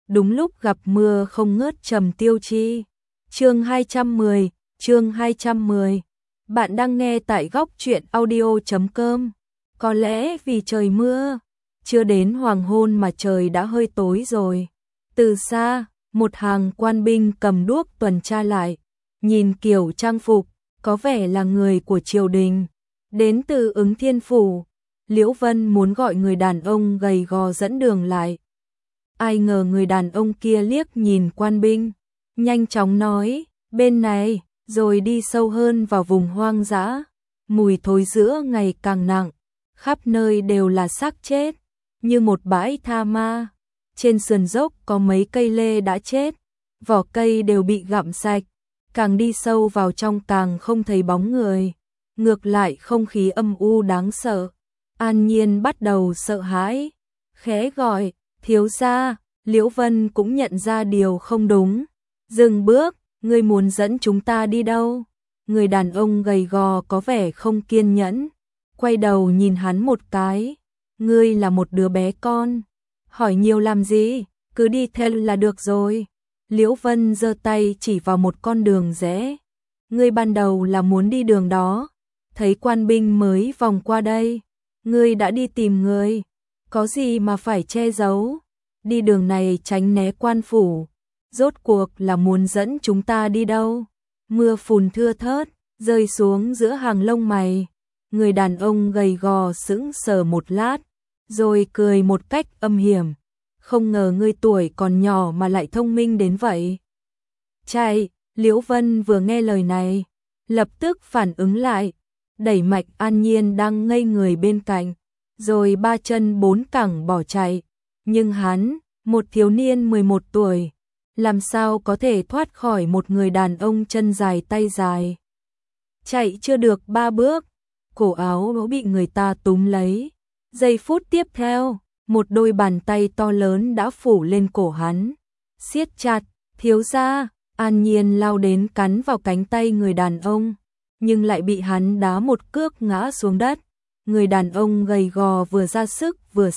đúng lúc gặp mưa không ngớt Trầm Tiêu Chi. Chương 210. Bạn đang nghe tại góc truyện audio.com. Có lẽ vì trời mưa, chưa đến hoàng hôn mà trời đã hơi tối rồi. Từ xa, một hàng quan binh cầm đuốc tuần tra lại, nhìn kiểu trang phục, có vẻ là người của triều đình, đến từ Ứng Thiên Phủ. Liễu Vân muốn gọi người đàn ông gầy gò dẫn đường lại. Ai ngờ người đàn ông kia liếc nhìn quan binh, nhanh chóng nói, bên này, rồi đi sâu hơn vào vùng hoang dã. Mùi thối rữa ngày càng nặng, khắp nơi đều là xác chết, như một bãi tha ma. Trên sườn dốc có mấy cây lê đã chết, vỏ cây đều bị gặm sạch, càng đi sâu vào trong càng không thấy bóng người. Ngược lại không khí âm u đáng sợ. An Nhiên bắt đầu sợ hãi, khẽ gọi, thiếu gia. Liễu Vân cũng nhận ra điều không đúng. Dừng bước, ngươi muốn dẫn chúng ta đi đâu? Người đàn ông gầy gò có vẻ không kiên nhẫn, quay đầu nhìn hắn một cái. Ngươi là một đứa bé con, hỏi nhiều làm gì, cứ đi theo là được rồi. Liễu Vân giơ tay chỉ vào một con đường rẽ. Ngươi ban đầu là muốn đi đường đó, thấy quan binh mới vòng qua đây. Ngươi đã đi tìm người, có gì mà phải che giấu? Đi đường này tránh né quan phủ, rốt cuộc là muốn dẫn chúng ta đi đâu? Mưa phùn thưa thớt, rơi xuống giữa hàng lông mày. Người đàn ông gầy gò sững sờ một lát, rồi cười một cách âm hiểm. Không ngờ ngươi tuổi còn nhỏ mà lại thông minh đến vậy. Chạy, Liễu Vân vừa nghe lời này, lập tức phản ứng lại, đẩy mạnh An Nhiên đang ngây người bên cạnh, rồi ba chân bốn cẳng bỏ chạy. Nhưng hắn, một thiếu niên 11 tuổi, làm sao có thể thoát khỏi một người đàn ông chân dài tay dài. Chạy chưa được 3 bước, cổ áo nó bị người ta túm lấy. Giây phút tiếp theo, một đôi bàn tay to lớn đã phủ lên cổ hắn, siết chặt. Thiếu gia. An Nhiên lao đến cắn vào cánh tay người đàn ông, nhưng lại bị hắn đá một cước ngã xuống đất. Người đàn ông gầy gò vừa ra sức vừa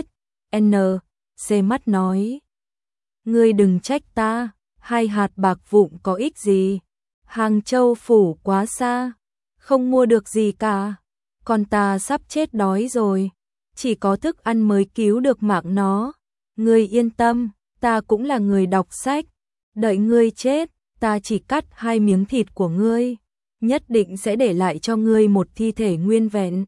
CSN mắt nói, ngươi đừng trách ta, 2 hạt bạc vụn có ích gì? Hàng Châu phủ quá xa, không mua được gì cả. Con ta sắp chết đói rồi, chỉ có thức ăn mới cứu được mạng nó. Ngươi yên tâm, ta cũng là người đọc sách, đợi ngươi chết, ta chỉ cắt 2 miếng thịt của ngươi, nhất định sẽ để lại cho ngươi một thi thể nguyên vẹn.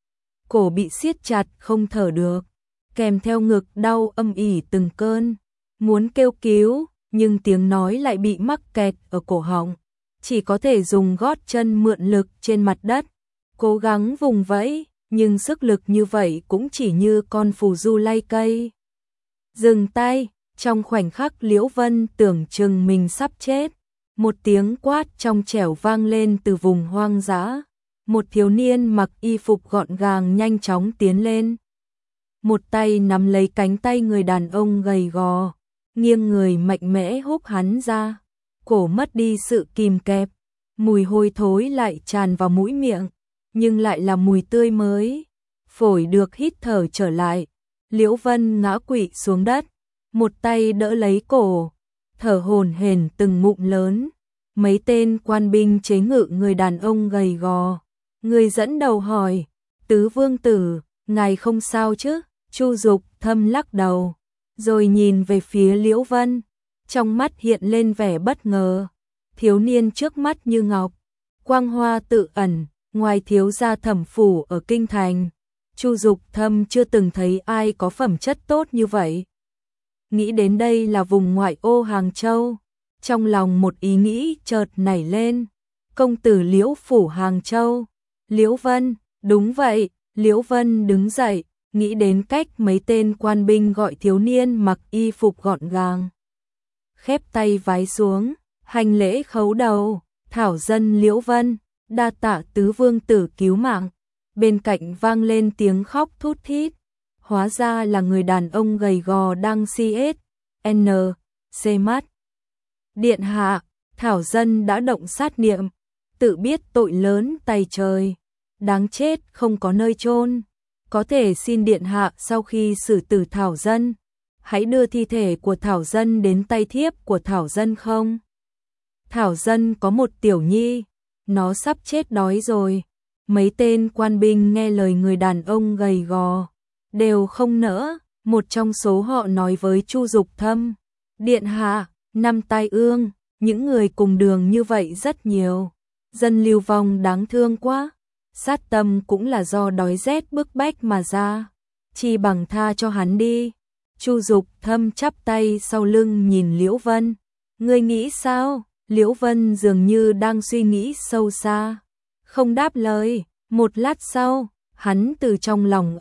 Cổ bị siết chặt không thở được, kèm theo ngực đau âm ỉ từng cơn, muốn kêu cứu, nhưng tiếng nói lại bị mắc kẹt ở cổ họng, chỉ có thể dùng gót chân mượn lực trên mặt đất, cố gắng vùng vẫy, nhưng sức lực như vậy cũng chỉ như con phù du lay cây. Dừng tay. Trong khoảnh khắc Liễu Vân tưởng chừng mình sắp chết, một tiếng quát trong trẻo vang lên từ vùng hoang dã. Một thiếu niên mặc y phục gọn gàng nhanh chóng tiến lên, một tay nắm lấy cánh tay người đàn ông gầy gò, nghiêng người mạnh mẽ húc hắn ra. Cổ mất đi sự kìm kẹp, mùi hôi thối lại tràn vào mũi miệng, nhưng lại là mùi tươi mới. Phổi được hít thở trở lại, Liễu Vân ngã quỵ xuống đất, một tay đỡ lấy cổ, thở hổn hển từng ngụm lớn. Mấy tên quan binh chế ngự người đàn ông gầy gò. Người dẫn đầu hỏi, tứ vương tử, ngài không sao chứ? Chu Dục Thâm lắc đầu, rồi nhìn về phía Liễu Vân, trong mắt hiện lên vẻ bất ngờ. Thiếu niên trước mắt như ngọc, quang hoa tự ẩn, ngoài thiếu gia Thẩm phủ ở kinh thành, Chu Dục Thâm chưa từng thấy ai có phẩm chất tốt như vậy. Nghĩ đến đây là vùng ngoại ô Hàng Châu, trong lòng một ý nghĩ chợt nảy lên. Công tử Liễu phủ Hàng Châu. Liễu Vân, đúng vậy. Liễu Vân đứng dậy, nghĩ đến cách mấy tên quan binh gọi thiếu niên mặc y phục gọn gàng, khép tay vái xuống, hành lễ khấu đầu, thảo dân Liễu Vân, đa tạ tứ vương tử cứu mạng. Bên cạnh vang lên tiếng khóc thút thít, hóa ra là người đàn ông gầy gò đang CSN mắt. Điện hạ, thảo dân đã động sát niệm, tự biết tội lớn tày trời, đáng chết không có nơi chôn, có thể xin điện hạ sau khi xử tử thảo dân, hãy đưa thi thể của Thảo Dân đến tay thiếp của Thảo Dân không? Thảo Dân có một tiểu nhi, nó sắp chết đói rồi. Mấy tên quan binh nghe lời người đàn ông gầy gò, đều không nỡ. Một trong số họ nói với Chu Dục Thâm, điện hạ, năm tai ương, những người cùng đường như vậy rất nhiều. Dân lưu vong đáng thương quá, sát tâm cũng là do đói rét bức bách mà ra, chi bằng tha cho hắn đi. Chu Dục Thâm chắp tay sau lưng nhìn Liễu Vân, ngươi nghĩ sao? Liễu Vân dường như đang suy nghĩ sâu xa, không đáp lời. Một lát sau, hắn từ trong lòng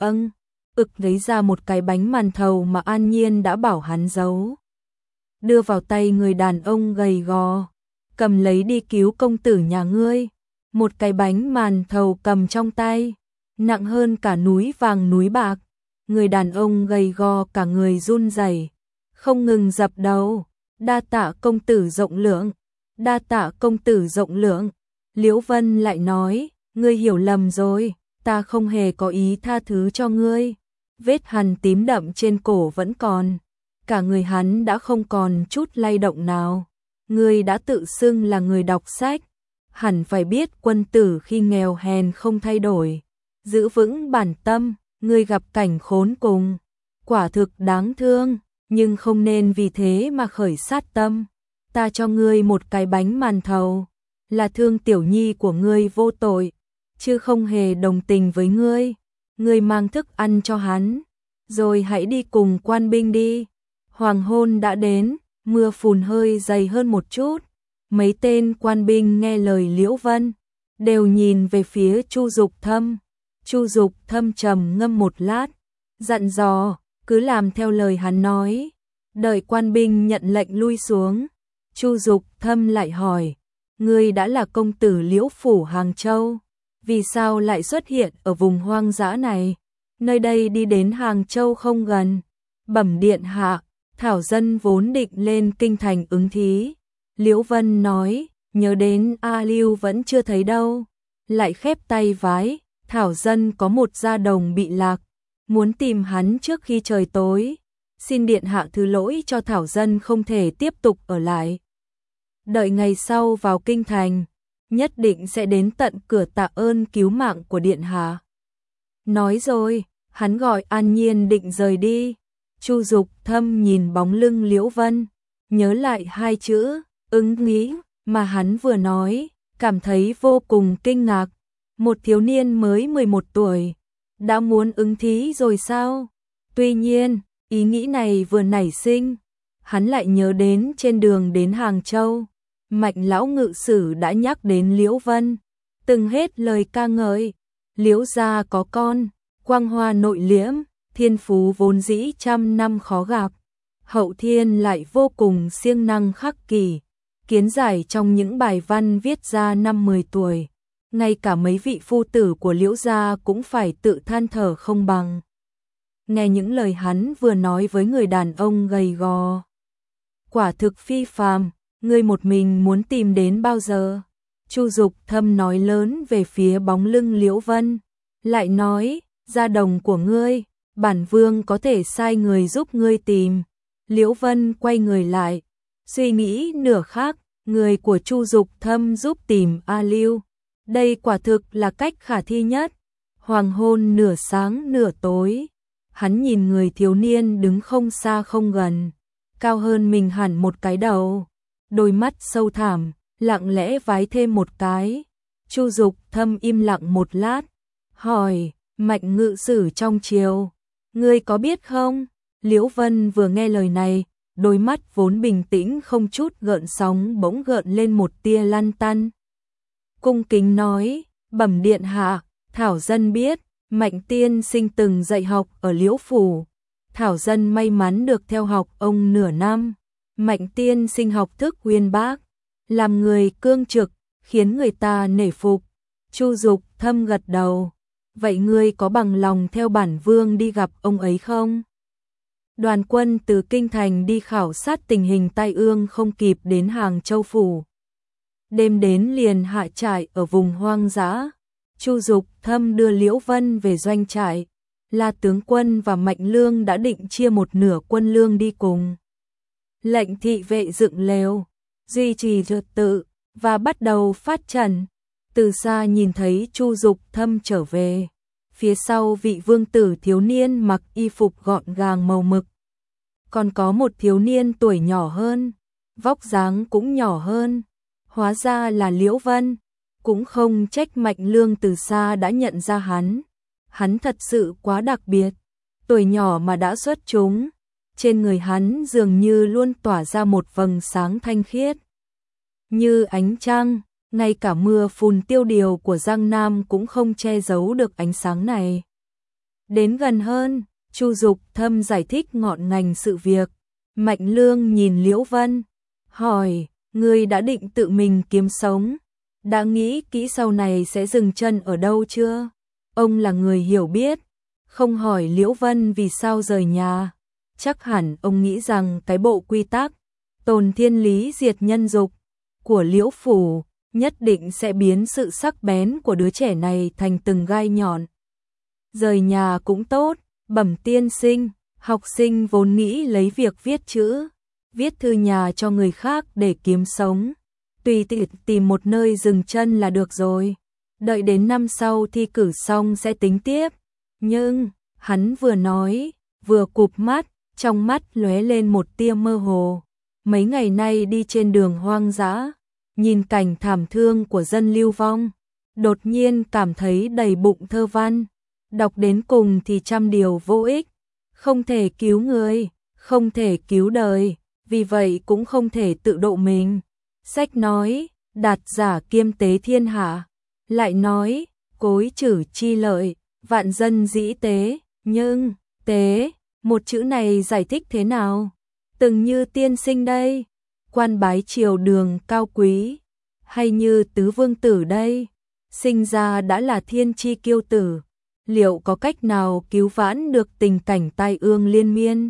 lấy ra một cái bánh màn thầu mà An Nhiên đã bảo hắn giấu, đưa vào tay người đàn ông gầy gò, cầm lấy đi cứu công tử nhà ngươi. Một cái bánh màn thầu cầm trong tay, nặng hơn cả núi vàng núi bạc. Người đàn ông gầy gò cả người run rẩy, không ngừng dập đầu, đa tạ công tử rộng lượng, đa tạ công tử rộng lượng. Liễu Vân lại nói, ngươi hiểu lầm rồi, ta không hề có ý tha thứ cho ngươi. Vết hằn tím đậm trên cổ vẫn còn, cả người hắn đã không còn chút lay động nào. Ngươi đã tự xưng là người đọc sách, hẳn phải biết quân tử khi nghèo hèn không thay đổi, giữ vững bản tâm. Ngươi gặp cảnh khốn cùng, quả thực đáng thương, nhưng không nên vì thế mà khởi sát tâm. Ta cho ngươi một cái bánh màn thầu, là thương tiểu nhi của ngươi vô tội, chứ không hề đồng tình với ngươi. Ngươi mang thức ăn cho hắn, rồi hãy đi cùng quan binh đi. Hoàng hôn đã đến, mưa phùn hơi dày hơn một chút. Mấy tên quan binh nghe lời Liễu Vân, đều nhìn về phía Chu Dục Thâm. Chu Dục Thâm trầm ngâm một lát, dặn dò, cứ làm theo lời hắn nói. Đợi quan binh nhận lệnh lui xuống, Chu Dục Thâm lại hỏi, ngươi đã là công tử Liễu phủ Hàng Châu, vì sao lại xuất hiện ở vùng hoang dã này? Nơi đây đi đến Hàng Châu không gần. Bẩm điện hạ, Thảo Dân vốn định lên kinh thành ứng thí. Liễu Vân nói, nhớ đến A Lưu vẫn chưa thấy đâu, lại khép tay vái. Thảo Dân có một gia đồng bị lạc, muốn tìm hắn trước khi trời tối. Xin điện hạ thứ lỗi cho Thảo Dân không thể tiếp tục ở lại. Đợi ngày sau vào kinh thành, nhất định sẽ đến tận cửa tạ ơn cứu mạng của điện hạ. Nói rồi, hắn gọi An Nhiên định rời đi. Chu Dục Thâm nhìn bóng lưng Liễu Vân, nhớ lại hai chữ ứng nghĩ mà hắn vừa nói, cảm thấy vô cùng kinh ngạc. Một thiếu niên mới 11 tuổi, đã muốn ứng thí rồi sao? Tuy nhiên, ý nghĩ này vừa nảy sinh, hắn lại nhớ đến trên đường đến Hàng Châu, Mạnh lão ngự sử đã nhắc đến Liễu Vân, từng hết lời ca ngợi. Liễu gia có con, quang hoa nội liễm, thiên phú vốn dĩ trăm năm khó gặp, hậu thiên lại vô cùng siêng năng khắc kỷ, kiến giải trong những bài văn viết ra năm 10 tuổi. Ngay cả mấy vị phu tử của Liễu gia cũng phải tự than thở không bằng. Nghe những lời hắn vừa nói với người đàn ông gầy gò, quả thực phi phàm. Ngươi một mình muốn tìm đến bao giờ? Chu Dục Thâm nói lớn về phía bóng lưng Liễu Vân, lại nói, gia đồng của ngươi, bản vương có thể sai người giúp ngươi tìm. Liễu Vân quay người lại, suy nghĩ nửa khắc, người của Chu Dục Thâm giúp tìm A Lưu. Đây quả thực là cách khả thi nhất. Hoàng hôn nửa sáng nửa tối, hắn nhìn người thiếu niên đứng không xa không gần, cao hơn mình hẳn một cái đầu, đôi mắt sâu thẳm, lặng lẽ vái thêm một cái. Chu Dục Thâm im lặng một lát, hỏi, Mạnh ngự sử trong triều, ngươi có biết không? Liễu Vân vừa nghe lời này, đôi mắt vốn bình tĩnh không chút gợn sóng bỗng gợn lên một tia lăn tăn. Cung kính nói, bẩm điện hạ, Thảo Dân biết, Mạnh tiên sinh từng dạy học ở Liễu phủ. Thảo Dân may mắn được theo học ông nửa năm. Mạnh tiên sinh học thức uyên bác, làm người cương trực, khiến người ta nể phục. Chu Dục Thâm gật đầu, vậy ngươi có bằng lòng theo bản vương đi gặp ông ấy không? Đoàn quân từ kinh thành đi khảo sát tình hình tai ương không kịp đến Hàng Châu phủ. Đêm đến liền hạ trại ở vùng hoang dã. Chu Dục Thâm đưa Liễu Vân về doanh trại, La tướng quân và Mạnh Lương đã định chia một nửa quân lương đi cùng. Lệnh thị vệ dựng lều, duy trì trật tự và bắt đầu phát trận. Từ xa nhìn thấy Chu Dục Thâm trở về, phía sau vị vương tử thiếu niên mặc y phục gọn gàng màu mực. Còn có một thiếu niên tuổi nhỏ hơn, vóc dáng cũng nhỏ hơn, hóa ra là Liễu Vân. Cũng không trách Mạnh Lương từ xa đã nhận ra hắn. Hắn thật sự quá đặc biệt, tuổi nhỏ mà đã xuất chúng. Trên người hắn dường như luôn tỏa ra một vầng sáng thanh khiết, như ánh trăng, ngay cả mưa phùn tiêu điều của Giang Nam cũng không che giấu được ánh sáng này. Đến gần hơn, Chu Dục Thâm giải thích ngọn ngành sự việc. Mạnh Lương nhìn Liễu Vân, hỏi, ngươi đã định tự mình kiếm sống? Đã nghĩ kỹ sau này sẽ dừng chân ở đâu chưa? Ông là người hiểu biết, không hỏi Liễu Vân vì sao rời nhà. Chắc hẳn ông nghĩ rằng cái bộ quy tắc tồn thiên lý diệt nhân dục của Liễu phủ nhất định sẽ biến sự sắc bén của đứa trẻ này thành từng gai nhọn. Rời nhà cũng tốt, bẩm tiên sinh, học sinh vốn nghĩ lấy việc viết chữ, viết thư nhà cho người khác để kiếm sống. Tùy tìm một nơi dừng chân là được rồi. Đợi đến năm sau thi cử xong sẽ tính tiếp. Nhưng, hắn vừa nói, vừa cụp mắt, trong mắt lóe lên một tia mơ hồ. Mấy ngày nay đi trên đường hoang dã, nhìn cảnh thảm thương của dân lưu vong, đột nhiên cảm thấy đầy bụng thơ văn. Đọc đến cùng thì trăm điều vô ích, không thể cứu người, không thể cứu đời, vì vậy cũng không thể tự độ mình. Sách nói, đạt giả kiêm tế thiên hạ, lại nói, cối trừ chi lợi, vạn dân dĩ tế, nhưng, tế, một chữ này giải thích thế nào? Từng như tiên sinh đây, quan bái triều đường cao quý, hay như tứ vương tử đây, sinh ra đã là thiên chi kiêu tử, liệu có cách nào cứu vãn được tình cảnh tai ương liên miên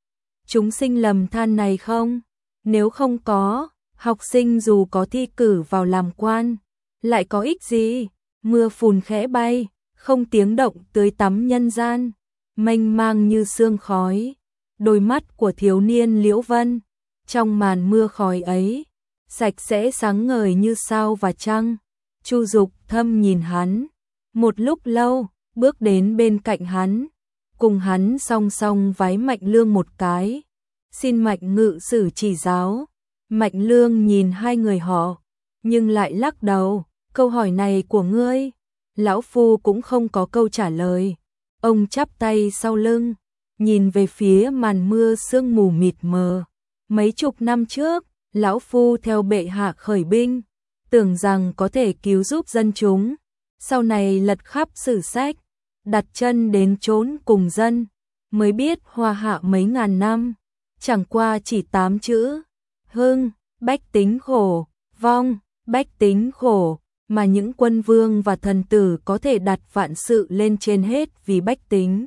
chúng sinh lầm than này không? Nếu không có, học sinh dù có thi cử vào làm quan, lại có ích gì? Mưa phùn khẽ bay, không tiếng động tưới tắm nhân gian, mênh mang như sương khói. Đôi mắt của thiếu niên Liễu Vân, trong màn mưa khói ấy, sạch sẽ sáng ngời như sao và trăng. Chu Dục Thâm nhìn hắn, một lúc lâu, bước đến bên cạnh hắn, cùng hắn song song vái Mạnh Lương một cái. Xin Mạnh ngự sử chỉ giáo. Mạnh Lương nhìn hai người họ, nhưng lại lắc đầu. Câu hỏi này của ngươi, lão phu cũng không có câu trả lời. Ông chắp tay sau lưng, nhìn về phía màn mưa sương mù mịt mờ. Mấy chục năm trước, lão phu theo bệ hạ khởi binh, tưởng rằng có thể cứu giúp dân chúng. Sau này lật khắp sử sách, đặt chân đến chốn cùng dân, mới biết hoa hạ mấy ngàn năm, chẳng qua chỉ 8 chữ: hưng, bách tính khổ, vong, bách tính khổ, mà những quân vương và thần tử có thể đặt vạn sự lên trên hết vì bách tính.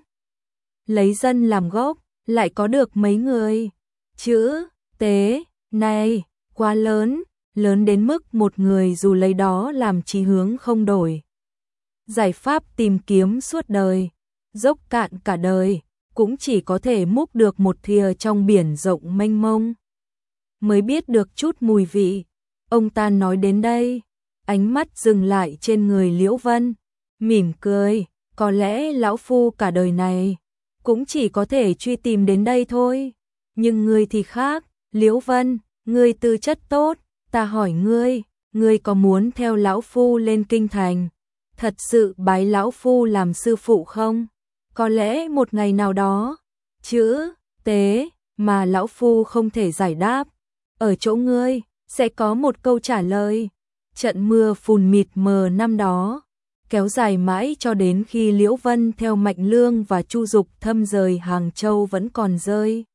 Lấy dân làm gốc, lại có được mấy người. Chữ tế này quá lớn, lớn đến mức một người dù lấy đó làm chí hướng không đổi. Giải pháp tìm kiếm suốt đời, dốc cạn cả đời, cũng chỉ có thể múc được một thìa trong biển rộng mênh mông, mới biết được chút mùi vị. Ông ta nói đến đây, ánh mắt dừng lại trên người Liễu Vân, mỉm cười, có lẽ lão phu cả đời này cũng chỉ có thể truy tìm đến đây thôi. Nhưng ngươi thì khác, Liễu Vân, ngươi tư chất tốt, ta hỏi ngươi, ngươi có muốn theo lão phu lên kinh thành, thật sự bái lão phu làm sư phụ không? Có lẽ một ngày nào đó, chữ tế mà lão phu không thể giải đáp, ở chỗ ngươi sẽ có một câu trả lời. Trận mưa phùn mịt mờ năm đó kéo dài mãi cho đến khi Liễu Vân theo Mạnh Lương và Chu Dục Thâm rời Hàng Châu vẫn còn rơi.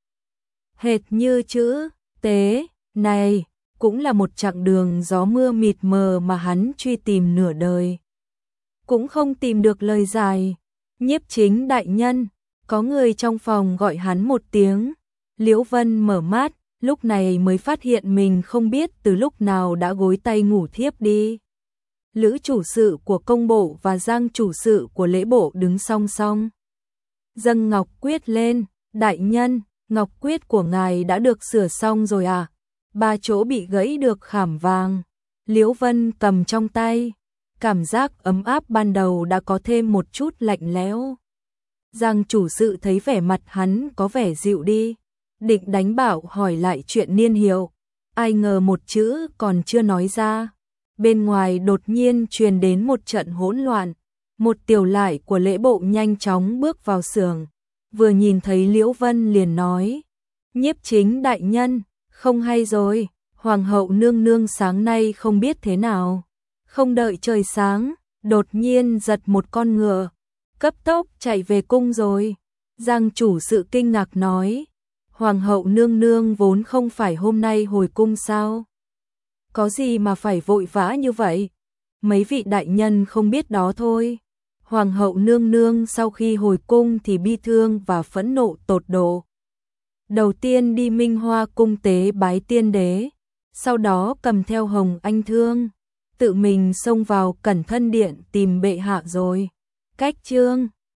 Hệt như chữ tế này cũng là một chặng đường gió mưa mịt mờ mà hắn truy tìm nửa đời, cũng không tìm được lời giải. Nhiếp chính đại nhân, có người trong phòng gọi hắn một tiếng. Liễu Vân mở mắt, lúc này mới phát hiện mình không biết từ lúc nào đã gối tay ngủ thiếp đi. Lữ chủ sự của công bộ và Giang chủ sự của lễ bộ đứng song song. dâng ngọc quyết lên. Đại nhân, ngọc quyết của ngài đã được sửa xong rồi à? 3 chỗ bị gãy được khảm vàng. Liễu Vân cầm trong tay, cảm giác ấm áp ban đầu đã có thêm một chút lạnh lẽo. Giang chủ sự thấy vẻ mặt hắn có vẻ dịu đi, định đánh bảo hỏi lại chuyện niên hiệu, ai ngờ một chữ còn chưa nói ra. Bên ngoài đột nhiên truyền đến một trận hỗn loạn, một tiểu lại của lễ bộ nhanh chóng bước vào xưởng, vừa nhìn thấy Liễu Vân liền nói: Nhiếp chính đại nhân, không hay rồi, hoàng hậu nương nương sáng nay không biết thế nào, không đợi trời sáng, đột nhiên giật một con ngựa, cấp tốc chạy về cung rồi. Giang chủ sự kinh ngạc nói: Hoàng hậu nương nương vốn không phải hôm nay hồi cung sao? Có gì mà phải vội vã như vậy? Mấy vị đại nhân không biết đó thôi. Hoàng hậu nương nương sau khi hồi cung thì bi thương và phẫn nộ tột độ. Đầu tiên đi Minh Hoa cung tế bái tiên đế, sau đó cầm theo Hồng Anh Thương, tự mình xông vào Cẩn Thân Điện tìm bệ hạ rồi. Cách chương